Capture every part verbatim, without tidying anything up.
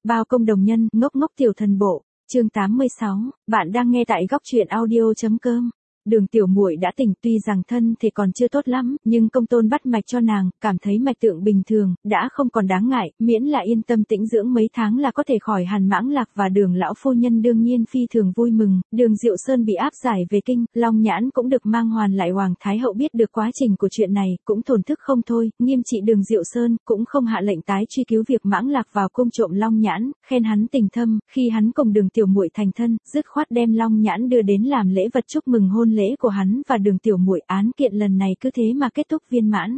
Bao công đồng nhân, ngốc ngốc tiểu thần bộ, chương tám mươi sáu, bạn đang nghe tại góc truyện audio.com. Đường tiểu muội đã tỉnh, tuy rằng thân thể còn chưa tốt lắm, nhưng công tôn bắt mạch cho nàng, cảm thấy mạch tượng bình thường, đã không còn đáng ngại, miễn là yên tâm tĩnh dưỡng mấy tháng là có thể khỏi hàn mãng lạc, và đường lão phu nhân đương nhiên phi thường vui mừng. Đường Diệu Sơn bị áp giải về kinh, Long Nhãn cũng được mang hoàn lại. Hoàng Thái Hậu biết được quá trình của chuyện này, cũng thổn thức không thôi, nghiêm trị Đường Diệu Sơn, cũng không hạ lệnh tái truy cứu việc mãng lạc vào cung trộm Long Nhãn, khen hắn tình thâm, khi hắn cùng đường tiểu muội thành thân, dứt khoát đem Long Nhãn đưa đến làm lễ vật chúc mừng hôn lễ của hắn và đường tiểu muội. Án kiện lần này cứ thế mà kết thúc viên mãn.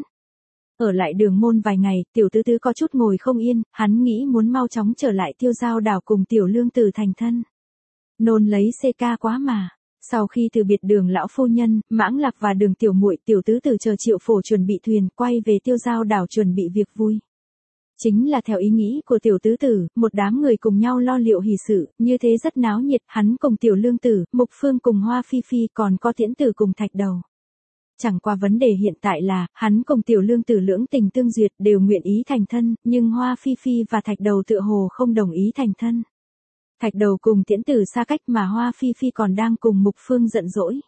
Ở lại Đường môn vài ngày, tiểu tứ tứ có chút ngồi không yên, hắn nghĩ muốn mau chóng trở lại Tiêu Giao Đảo cùng tiểu lương tử thành thân. Nôn lấy xê ca quá mà. Sau khi từ biệt đường lão phu nhân, mãng lạc và đường tiểu muội, tiểu tứ tử chờ Triệu Phổ chuẩn bị thuyền quay về Tiêu Giao Đảo chuẩn bị việc vui. Chính là theo ý nghĩ của tiểu tứ tử, một đám người cùng nhau lo liệu hỷ sự, như thế rất náo nhiệt, hắn cùng tiểu lương tử, Mục Phương cùng Hoa Phi Phi, còn có Tiễn Tử cùng Thạch Đầu. Chẳng qua vấn đề hiện tại là, hắn cùng tiểu lương tử lưỡng tình tương duyệt, đều nguyện ý thành thân, nhưng Hoa Phi Phi và Thạch Đầu tựa hồ không đồng ý thành thân. Thạch Đầu cùng Tiễn Tử xa cách mà Hoa Phi Phi còn đang cùng Mục Phương giận dỗi.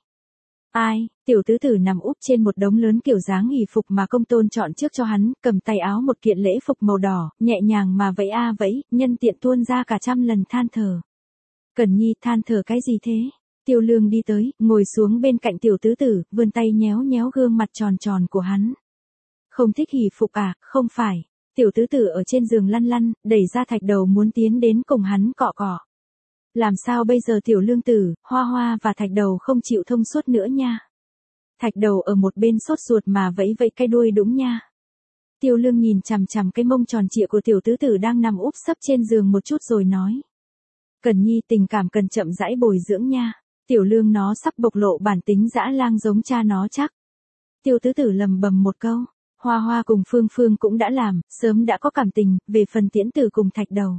Ai, tiểu tứ tử nằm úp trên một đống lớn kiểu dáng hỷ phục mà công tôn chọn trước cho hắn, cầm tay áo một kiện lễ phục màu đỏ, nhẹ nhàng mà vẫy a vẫy, nhân tiện tuôn ra cả trăm lần than thở. Cẩn Nhi, than thở cái gì thế? Tiêu Lương đi tới, ngồi xuống bên cạnh tiểu tứ tử, vươn tay nhéo nhéo gương mặt tròn tròn của hắn. Không thích hỷ phục à? Không phải. Tiểu tứ tử ở trên giường lăn lăn, đẩy ra Thạch Đầu muốn tiến đến cùng hắn cọ cọ. Làm sao bây giờ tiểu lương tử, Hoa Hoa và Thạch Đầu không chịu thông suốt nữa nha. Thạch Đầu ở một bên sốt ruột mà vẫy vẫy cái đuôi đúng nha. Tiêu Lương nhìn chằm chằm cái mông tròn trịa của tiểu tứ tử đang nằm úp sấp trên giường một chút rồi nói. Cần Nhi, tình cảm cần chậm rãi bồi dưỡng nha. Tiểu Lương nó sắp bộc lộ bản tính dã lang giống cha nó chắc. Tiêu tứ tử lầm bầm một câu. Hoa Hoa cùng Phương Phương cũng đã làm, sớm đã có cảm tình, về phần Tiễn Tử cùng Thạch Đầu.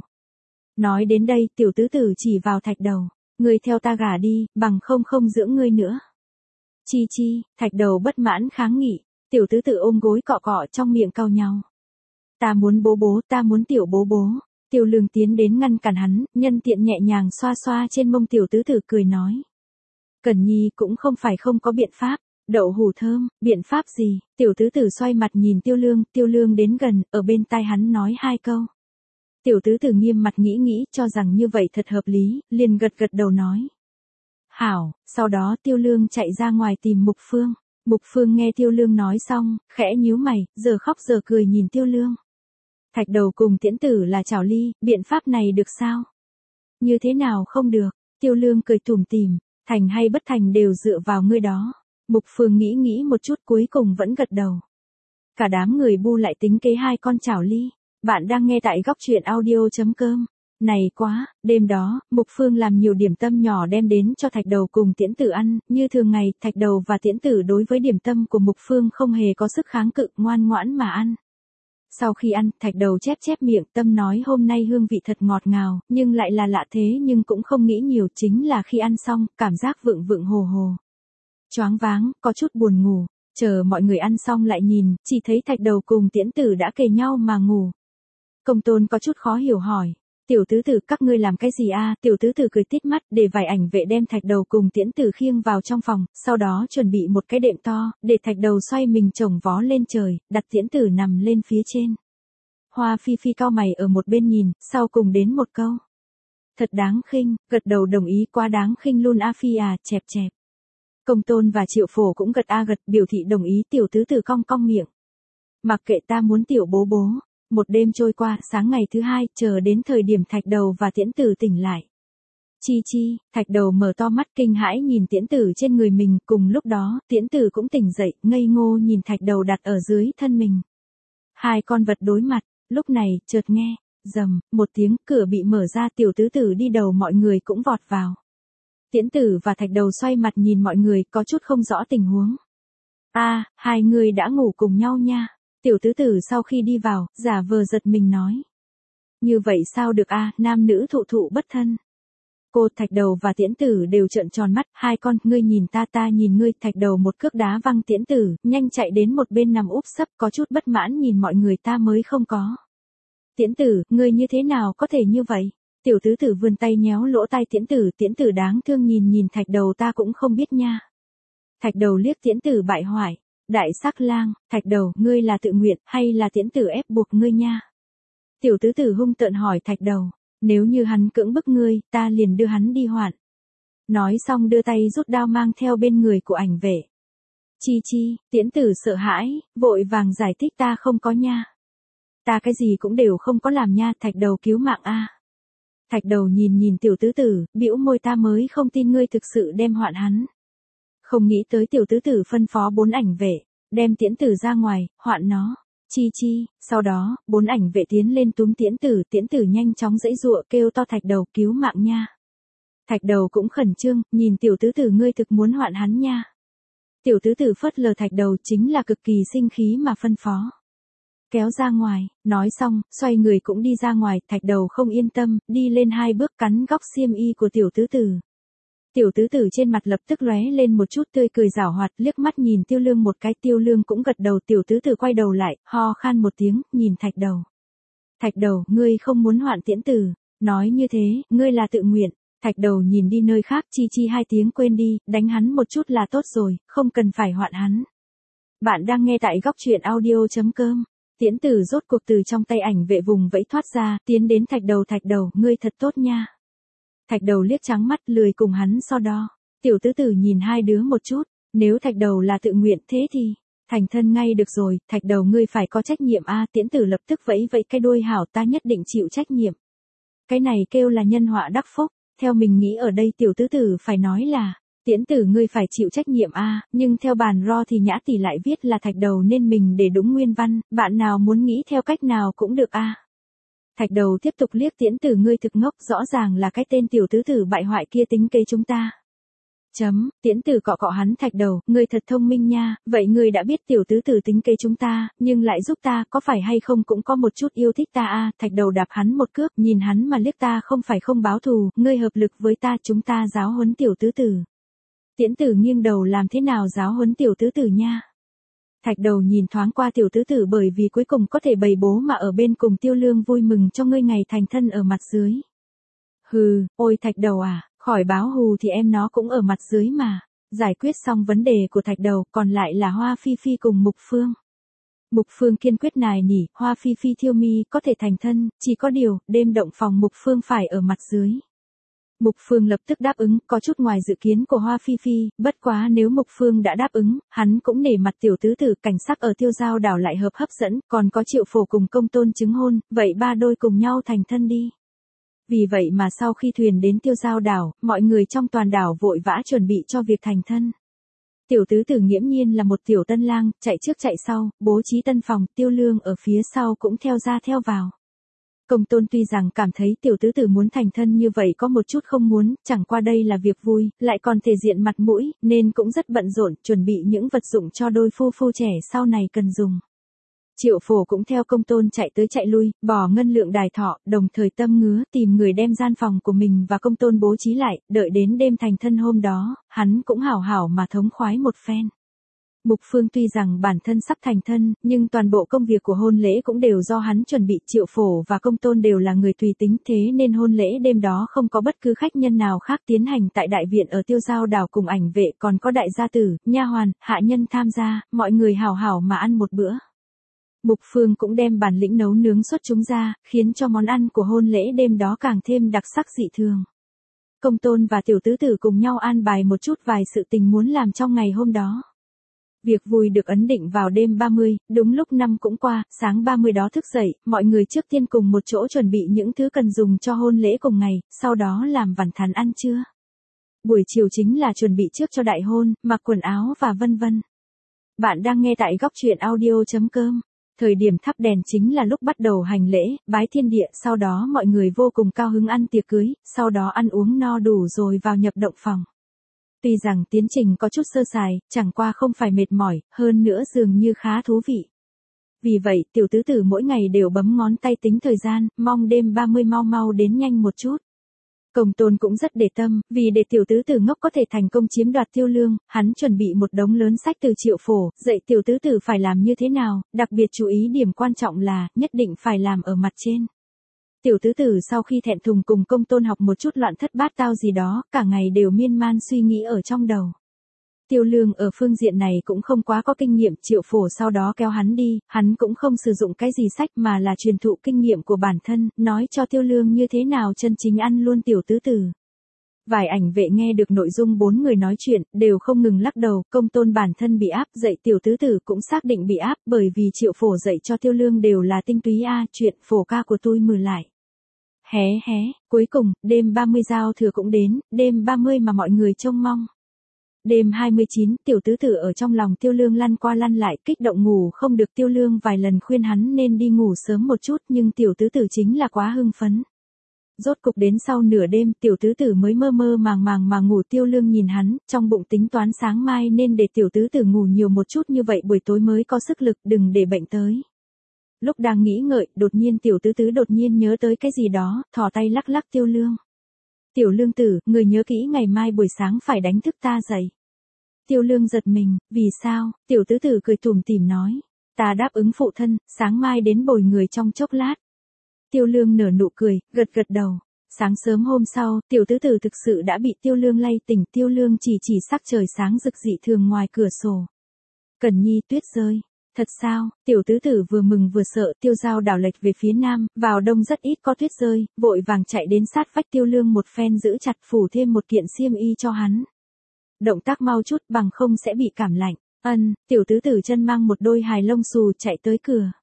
Nói đến đây, tiểu tứ tử chỉ vào Thạch Đầu. Ngươi theo ta gả đi, bằng không không dưỡng ngươi nữa. Chi chi, Thạch Đầu bất mãn kháng nghị. Tiểu tứ tử ôm gối cọ cọ trong miệng cau nhau. Ta muốn bố bố, ta muốn tiểu bố bố. Tiêu Lương tiến đến ngăn cản hắn, nhân tiện nhẹ nhàng xoa xoa trên mông tiểu tứ tử cười nói. Cẩn Nhi cũng không phải không có biện pháp. Đậu hủ thơm, biện pháp gì? Tiểu tứ tử xoay mặt nhìn Tiêu Lương, Tiêu Lương đến gần, ở bên tai hắn nói hai câu. Tiểu tứ tử nghiêm mặt nghĩ nghĩ, cho rằng như vậy thật hợp lý, liền gật gật đầu nói. Hảo, sau đó Tiêu Lương chạy ra ngoài tìm Mục Phương. Mục Phương nghe Tiêu Lương nói xong, khẽ nhíu mày, giờ khóc giờ cười nhìn Tiêu Lương. Thạch Đầu cùng Tiễn Tử là chảo ly, biện pháp này được sao? Như thế nào không được? Tiêu Lương cười tủm tỉm, thành hay bất thành đều dựa vào ngươi đó. Mục Phương nghĩ nghĩ một chút cuối cùng vẫn gật đầu. Cả đám người bu lại tính kế hai con chảo ly. Bạn đang nghe tại góc truyện audio.com. Này quá, đêm đó, Mục Phương làm nhiều điểm tâm nhỏ đem đến cho Thạch Đầu cùng Tiễn Tử ăn, như thường ngày, Thạch Đầu và Tiễn Tử đối với điểm tâm của Mục Phương không hề có sức kháng cự, ngoan ngoãn mà ăn. Sau khi ăn, Thạch Đầu chép chép miệng, tâm nói hôm nay hương vị thật ngọt ngào, nhưng lại là lạ thế nhưng cũng không nghĩ nhiều, chính là khi ăn xong, cảm giác vượng vượng hồ hồ. Choáng váng, có chút buồn ngủ, chờ mọi người ăn xong lại nhìn, chỉ thấy Thạch Đầu cùng Tiễn Tử đã kề nhau mà ngủ. Công tôn có chút khó hiểu hỏi. Tiểu tứ tử, các ngươi làm cái gì a? Tiểu tứ tử cười tít mắt, để vài ảnh vệ đem Thạch Đầu cùng Tiễn Tử khiêng vào trong phòng, sau đó chuẩn bị một cái đệm to, để Thạch Đầu xoay mình chồng vó lên trời, đặt Tiễn Tử nằm lên phía trên. Hoa Phi Phi cau mày ở một bên nhìn, sau cùng đến một câu. Thật đáng khinh, gật đầu đồng ý, quá đáng khinh luôn a Phi à, chẹp chẹp. Công tôn và Triệu Phổ cũng gật a gật, biểu thị đồng ý. Tiểu tứ tử cong cong miệng. Mặc kệ, ta muốn tiểu bố bố. Một đêm trôi qua, sáng ngày thứ hai, chờ đến thời điểm Thạch Đầu và Tiễn Tử tỉnh lại. Chi chi, Thạch Đầu mở to mắt kinh hãi nhìn Tiễn Tử trên người mình, cùng lúc đó, Tiễn Tử cũng tỉnh dậy, ngây ngô nhìn Thạch Đầu đặt ở dưới thân mình. Hai con vật đối mặt, lúc này, chợt nghe, rầm, một tiếng, cửa bị mở ra, tiểu tứ tử đi đầu mọi người cũng vọt vào. Tiễn Tử và Thạch Đầu xoay mặt nhìn mọi người, có chút không rõ tình huống. A, hai người đã ngủ cùng nhau nha. Tiểu tứ tử sau khi đi vào, giả vờ giật mình nói. Như vậy sao được a, nam nữ thụ thụ bất thân. Cô, Thạch Đầu và Tiễn Tử đều trợn tròn mắt, hai con, ngươi nhìn ta ta nhìn ngươi. Thạch Đầu một cước đá văng Tiễn Tử, nhanh chạy đến một bên nằm úp sấp, có chút bất mãn nhìn mọi người, ta mới không có. Tiễn tử, ngươi như thế nào có thể như vậy? Tiểu tứ tử vươn tay nhéo lỗ tai tiễn tử, tiễn tử đáng thương nhìn nhìn thạch đầu, ta cũng không biết nha. Thạch đầu liếc tiễn tử bại hoại. Đại sắc lang, thạch đầu, ngươi là tự nguyện, hay là tiễn tử ép buộc ngươi nha? Tiểu tứ tử hung tợn hỏi thạch đầu, nếu như hắn cưỡng bức ngươi, ta liền đưa hắn đi hoạn. Nói xong đưa tay rút đao mang theo bên người của ảnh vệ. Chi chi, tiễn tử sợ hãi, vội vàng giải thích ta không có nha. Ta cái gì cũng đều không có làm nha, thạch đầu cứu mạng a. Thạch đầu nhìn nhìn tiểu tứ tử, bĩu môi, ta mới không tin ngươi thực sự đem hoạn hắn. Không nghĩ tới tiểu tứ tử phân phó bốn ảnh vệ, đem tiễn tử ra ngoài, hoạn nó. Chi chi, sau đó, bốn ảnh vệ tiến lên túm tiễn tử, tiễn tử nhanh chóng giãy giụa kêu to thạch đầu cứu mạng nha. Thạch đầu cũng khẩn trương, nhìn tiểu tứ tử, ngươi thực muốn hoạn hắn nha. Tiểu tứ tử phớt lờ thạch đầu, chính là cực kỳ sinh khí mà phân phó. Kéo ra ngoài, nói xong, xoay người cũng đi ra ngoài, thạch đầu không yên tâm, đi lên hai bước cắn góc xiêm y của tiểu tứ tử. Tiểu tứ tử trên mặt lập tức lóe lên một chút tươi cười giảo hoạt, liếc mắt nhìn Tiêu Lương một cái, Tiêu Lương cũng gật đầu, tiểu tứ tử quay đầu lại, ho khan một tiếng, nhìn thạch đầu. Thạch đầu, ngươi không muốn hoạn tiễn tử, nói như thế, ngươi là tự nguyện. Thạch đầu nhìn đi nơi khác, chi chi hai tiếng, quên đi, đánh hắn một chút là tốt rồi, không cần phải hoạn hắn. Bạn đang nghe tại góc truyện audio chấm com. Tiễn tử rốt cuộc từ trong tay ảnh vệ vùng vẫy thoát ra, tiến đến thạch đầu, thạch đầu, ngươi thật tốt nha. Thạch đầu liếc trắng mắt, lười cùng hắn so đo. Tiểu tứ tử nhìn hai đứa một chút, nếu thạch đầu là tự nguyện thế thì, thành thân ngay được rồi, thạch đầu ngươi phải có trách nhiệm a. Tiễn tử lập tức vẫy vẫy cái đuôi, hảo, ta nhất định chịu trách nhiệm. Cái này kêu là nhân họa đắc phúc, theo mình nghĩ ở đây tiểu tứ tử phải nói là, tiễn tử ngươi phải chịu trách nhiệm a, nhưng theo bàn ro thì nhã tỷ lại viết là thạch đầu nên mình để đúng nguyên văn, bạn nào muốn nghĩ theo cách nào cũng được a. Thạch đầu tiếp tục liếc tiễn tử, ngươi thực ngốc, rõ ràng là cái tên tiểu tứ tử bại hoại kia tính kế chúng ta. Chấm, tiễn tử cọ cọ hắn, thạch đầu, ngươi thật thông minh nha, vậy ngươi đã biết tiểu tứ tử tính kế chúng ta, nhưng lại giúp ta, có phải hay không cũng có một chút yêu thích ta a. Thạch đầu đạp hắn một cước, nhìn hắn mà liếc, ta không phải không báo thù, ngươi hợp lực với ta, chúng ta giáo huấn tiểu tứ tử. Tiễn tử nghiêng đầu, làm thế nào giáo huấn tiểu tứ tử nha. Thạch đầu nhìn thoáng qua tiểu tứ tử, bởi vì cuối cùng có thể bày bố mà ở bên cùng Tiêu Lương, vui mừng cho ngươi ngày thành thân ở mặt dưới. Hừ, ôi thạch đầu à, khỏi báo hù thì em nó cũng ở mặt dưới mà. Giải quyết xong vấn đề của thạch đầu, còn lại là Hoa Phi Phi cùng Mục Phương. Mục Phương kiên quyết nài nỉ, Hoa Phi Phi Thiêu Mi có thể thành thân, chỉ có điều, đêm động phòng Mục Phương phải ở mặt dưới. Mục Phương lập tức đáp ứng, có chút ngoài dự kiến của Hoa Phi Phi, bất quá nếu Mục Phương đã đáp ứng, hắn cũng nể mặt tiểu tứ tử, cảnh sắc ở Tiêu Giao đảo lại hợp hấp dẫn, còn có Triệu Phổ cùng Công Tôn chứng hôn, vậy ba đôi cùng nhau thành thân đi. Vì vậy mà sau khi thuyền đến Tiêu Giao đảo, mọi người trong toàn đảo vội vã chuẩn bị cho việc thành thân. Tiểu tứ tử nghiễm nhiên là một tiểu tân lang, chạy trước chạy sau, bố trí tân phòng, Tiêu Lương ở phía sau cũng theo ra theo vào. Công Tôn tuy rằng cảm thấy tiểu tứ tử muốn thành thân như vậy có một chút không muốn, chẳng qua đây là việc vui, lại còn thể diện mặt mũi, nên cũng rất bận rộn, chuẩn bị những vật dụng cho đôi phu phu trẻ sau này cần dùng. Triệu Phổ cũng theo Công Tôn chạy tới chạy lui, bỏ ngân lượng đài thọ, đồng thời tâm ngứa tìm người đem gian phòng của mình và Công Tôn bố trí lại, đợi đến đêm thành thân hôm đó, hắn cũng hảo hảo mà thống khoái một phen. Mục Phương tuy rằng bản thân sắp thành thân, nhưng toàn bộ công việc của hôn lễ cũng đều do hắn chuẩn bị. Triệu Phổ và Công Tôn đều là người tùy tính, thế nên hôn lễ đêm đó không có bất cứ khách nhân nào khác tiến hành tại đại viện ở Tiêu Giao đảo, cùng ảnh vệ còn có đại gia tử, nha hoàn, hạ nhân tham gia, mọi người hảo hảo mà ăn một bữa. Mục Phương cũng đem bản lĩnh nấu nướng xuất chúng ra, khiến cho món ăn của hôn lễ đêm đó càng thêm đặc sắc dị thường. Công Tôn và tiểu tứ tử cùng nhau an bài một chút vài sự tình muốn làm trong ngày hôm đó. Việc vui được ấn định vào đêm ba mươi, đúng lúc năm cũng qua, sáng ba mươi đó thức dậy, mọi người trước tiên cùng một chỗ chuẩn bị những thứ cần dùng cho hôn lễ cùng ngày, sau đó làm vằn thắn ăn trưa. Buổi chiều chính là chuẩn bị trước cho đại hôn, mặc quần áo và vân vân. Bạn đang nghe tại góc truyện audio chấm com. Thời điểm thắp đèn chính là lúc bắt đầu hành lễ, bái thiên địa, sau đó mọi người vô cùng cao hứng ăn tiệc cưới, sau đó ăn uống no đủ rồi vào nhập động phòng. Tuy rằng tiến trình có chút sơ sài, chẳng qua không phải mệt mỏi, hơn nữa dường như khá thú vị. Vì vậy, tiểu tứ tử mỗi ngày đều bấm ngón tay tính thời gian, mong đêm ba mươi mau mau đến nhanh một chút. Công tôn cũng rất để tâm, vì để tiểu tứ tử ngốc có thể thành công chiếm đoạt Tiêu Lương, hắn chuẩn bị một đống lớn sách từ Triệu Phổ, dạy tiểu tứ tử phải làm như thế nào, đặc biệt chú ý điểm quan trọng là, nhất định phải làm ở mặt trên. Tiểu tứ tử sau khi thẹn thùng cùng công tôn học một chút loạn thất bát tao gì đó, cả ngày đều miên man suy nghĩ ở trong đầu. Tiêu Lương ở phương diện này cũng không quá có kinh nghiệm, Triệu Phổ sau đó kéo hắn đi, hắn cũng không sử dụng cái gì sách mà là truyền thụ kinh nghiệm của bản thân, nói cho Tiêu Lương như thế nào chân chính ăn luôn tiểu tứ tử. Vài ảnh vệ nghe được nội dung bốn người nói chuyện, đều không ngừng lắc đầu, công tôn bản thân bị áp, dạy tiểu tứ tử cũng xác định bị áp, bởi vì Triệu Phổ dạy cho Tiêu Lương đều là tinh túy a, chuyện phổ ca của tôi mừ lại. Hé hé, cuối cùng, đêm ba mươi giao thừa cũng đến, đêm ba mươi mà mọi người trông mong. Đêm hai mươi chín, tiểu tứ tử ở trong lòng Tiêu Lương lăn qua lăn lại, kích động ngủ không được. Tiêu Lương vài lần khuyên hắn nên đi ngủ sớm một chút, nhưng tiểu tứ tử chính là quá hưng phấn. Rốt cục đến sau nửa đêm, tiểu tứ tử mới mơ mơ màng màng mà ngủ. Tiêu Lương nhìn hắn, trong bụng tính toán sáng mai nên để tiểu tứ tử ngủ nhiều một chút, như vậy buổi tối mới có sức lực, đừng để bệnh tới. Lúc đang nghĩ ngợi, đột nhiên tiểu tứ tứ đột nhiên nhớ tới cái gì đó, thò tay lắc lắc Tiêu Lương. Tiểu Lương tử, người nhớ kỹ ngày mai buổi sáng phải đánh thức ta dậy. Tiêu Lương giật mình, vì sao? Tiểu tứ tử cười tủm tỉm nói. Ta đáp ứng phụ thân, sáng mai đến bồi người trong chốc lát. Tiêu Lương nở nụ cười, gật gật đầu. Sáng sớm hôm sau, tiểu tứ tử thực sự đã bị Tiêu Lương lay tỉnh. Tiêu Lương chỉ chỉ sắc trời sáng rực dị thường ngoài cửa sổ. Cẩn Nhi, tuyết rơi. Thật sao? Tiểu tứ tử vừa mừng vừa sợ. Tiêu Giao đảo lệch về phía nam, vào đông rất ít có tuyết rơi, vội vàng chạy đến sát vách Tiêu Lương một phen giữ chặt, phủ thêm một kiện xiêm y cho hắn. Động tác mau chút, bằng không sẽ bị cảm lạnh. Ân, tiểu tứ tử chân mang một đôi hài lông xù chạy tới cửa.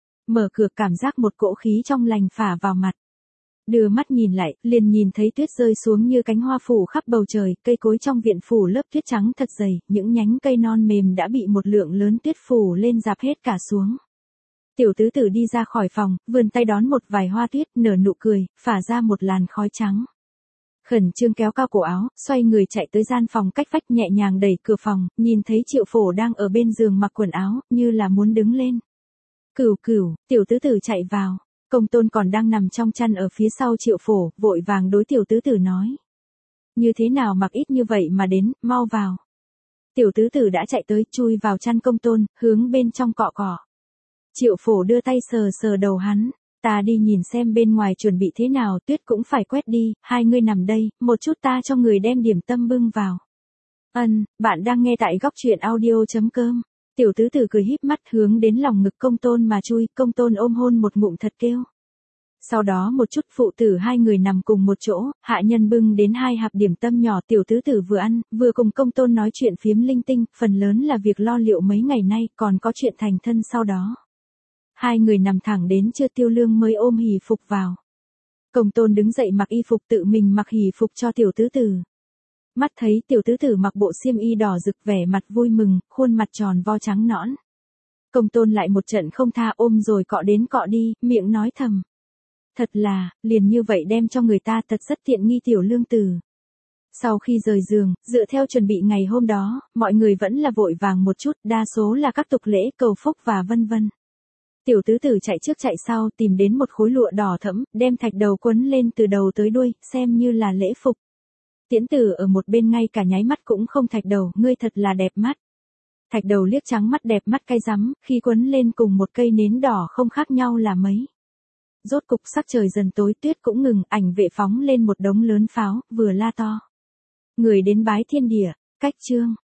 Mở cửa, cảm giác một cỗ khí trong lành phả vào mặt. Đưa mắt nhìn lại, liền nhìn thấy tuyết rơi xuống như cánh hoa phủ khắp bầu trời, cây cối trong viện phủ lớp tuyết trắng thật dày, những nhánh cây non mềm đã bị một lượng lớn tuyết phủ lên rạp hết cả xuống. Tiểu tứ tử đi ra khỏi phòng, vươn tay đón một vài hoa tuyết, nở nụ cười, phả ra một làn khói trắng. Khẩn trương kéo cao cổ áo, xoay người chạy tới gian phòng cách vách, nhẹ nhàng đẩy cửa phòng, nhìn thấy Triệu Phổ đang ở bên giường mặc quần áo, như là muốn đứng lên. Cửu cửu, tiểu tứ tử chạy vào. Công tôn còn đang nằm trong chăn ở phía sau Triệu Phổ, vội vàng đối tiểu tứ tử nói. Như thế nào mặc ít như vậy mà đến, mau vào. Tiểu tứ tử đã chạy tới, chui vào chăn công tôn, hướng bên trong cọ cọ. Triệu Phổ đưa tay sờ sờ đầu hắn. Ta đi nhìn xem bên ngoài chuẩn bị thế nào, tuyết cũng phải quét đi, hai ngươi nằm đây, một chút ta cho người đem điểm tâm bưng vào. Ân, bạn đang nghe tại góc truyện audio chấm com. Tiểu tứ tử cười híp mắt hướng đến lòng ngực công tôn mà chui, công tôn ôm hôn một ngụm thật kêu. Sau đó một chút phụ tử hai người nằm cùng một chỗ, hạ nhân bưng đến hai hộp điểm tâm nhỏ, tiểu tứ tử vừa ăn, vừa cùng công tôn nói chuyện phiếm linh tinh, phần lớn là việc lo liệu mấy ngày nay, còn có chuyện thành thân sau đó. Hai người nằm thẳng đến trưa, Tiêu Lương mới ôm hỷ phục vào. Công tôn đứng dậy mặc y phục, tự mình mặc hỷ phục cho tiểu tứ tử. Mắt thấy tiểu tứ tử mặc bộ xiêm y đỏ rực, vẻ mặt vui mừng, khuôn mặt tròn vo trắng nõn. Công tôn lại một trận không tha, ôm rồi cọ đến cọ đi, miệng nói thầm. Thật là, liền như vậy đem cho người ta thật rất tiện nghi tiểu Lương tử. Sau khi rời giường, dựa theo chuẩn bị ngày hôm đó, mọi người vẫn là vội vàng một chút, đa số là các tục lễ, cầu phúc và vân vân. Tiểu tứ tử chạy trước chạy sau, tìm đến một khối lụa đỏ thẫm, đem thạch đầu quấn lên từ đầu tới đuôi, xem như là lễ phục. Tiễn tử ở một bên ngay cả nháy mắt cũng không. Thạch đầu, ngươi thật là đẹp mắt. Thạch đầu liếc trắng mắt đẹp mắt cay rắm, khi quấn lên cùng một cây nến đỏ không khác nhau là mấy. Rốt cục sắc trời dần tối, tuyết cũng ngừng, ảnh vệ phóng lên một đống lớn pháo, vừa la to. Người đến bái thiên địa, cách chương.